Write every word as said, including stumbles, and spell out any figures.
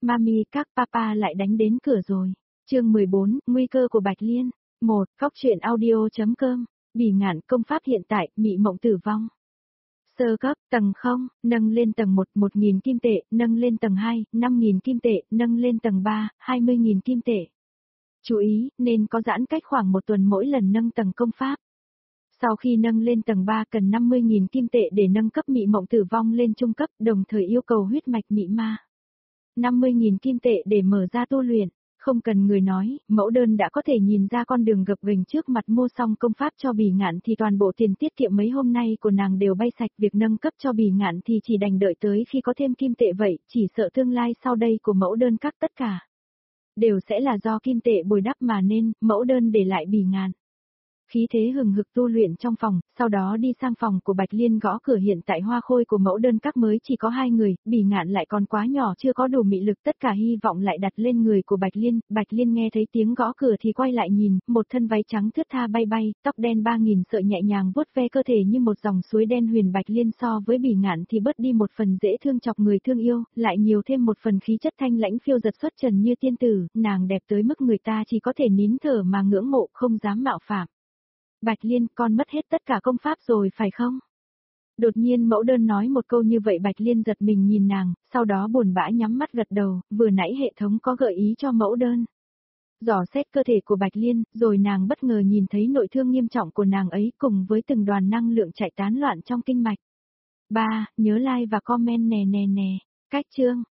Mami các papa lại đánh đến cửa rồi. Chương mười bốn, nguy cơ của Bạch Liên. một. Góc truyện audio.com. Bỉ ngạn công pháp hiện tại, mị mộng tử vong. Sơ cấp, tầng không, nâng lên tầng một, một nghìn kim tệ, nâng lên tầng hai, năm nghìn kim tệ, nâng lên tầng ba, hai mươi nghìn kim tệ. Chú ý, nên có giãn cách khoảng một tuần mỗi lần nâng tầng công pháp. Sau khi nâng lên tầng ba cần năm mươi nghìn kim tệ để nâng cấp mị mộng tử vong lên trung cấp, đồng thời yêu cầu huyết mạch mị ma. năm mươi nghìn kim tệ để mở ra tu luyện. Không cần người nói, mẫu đơn đã có thể nhìn ra con đường gập ghềnh trước mặt. Mua xong công pháp cho Bỉ Ngạn thì toàn bộ tiền tiết kiệm mấy hôm nay của nàng đều bay sạch. Việc nâng cấp cho Bỉ Ngạn thì chỉ đành đợi tới khi có thêm kim tệ vậy, chỉ sợ tương lai sau đây của mẫu đơn các tất cả đều sẽ là do kim tệ bồi đắp mà nên, mẫu đơn để lại Bỉ Ngạn. Khí thế hừng hực tu luyện trong phòng, sau đó đi sang phòng của Bạch Liên gõ cửa. Hiện tại hoa khôi của mẫu đơn các mới chỉ có hai người, Bỉ Ngạn lại còn quá nhỏ chưa có đủ mị lực, tất cả hy vọng lại đặt lên người của Bạch Liên. Bạch Liên nghe thấy tiếng gõ cửa thì quay lại nhìn, một thân váy trắng thướt tha bay bay, tóc đen ba nghìn sợi nhẹ nhàng vuốt ve cơ thể như một dòng suối đen huyền. Bạch Liên so với Bỉ Ngạn thì bớt đi một phần dễ thương chọc người thương yêu, lại nhiều thêm một phần khí chất thanh lãnh phiêu giật xuất trần như tiên tử, nàng đẹp tới mức người ta chỉ có thể nín thở mà ngưỡng mộ, không dám mạo phạm. Bạch Liên, con mất hết tất cả công pháp rồi phải không? Đột nhiên mẫu đơn nói một câu như vậy. Bạch Liên giật mình nhìn nàng, sau đó buồn bã nhắm mắt gật đầu, vừa nãy hệ thống có gợi ý cho mẫu đơn dò xét cơ thể của Bạch Liên, rồi nàng bất ngờ nhìn thấy nội thương nghiêm trọng của nàng ấy cùng với từng đoàn năng lượng chạy tán loạn trong kinh mạch. ba. Nhớ like và comment nè nè nè. Cách chương.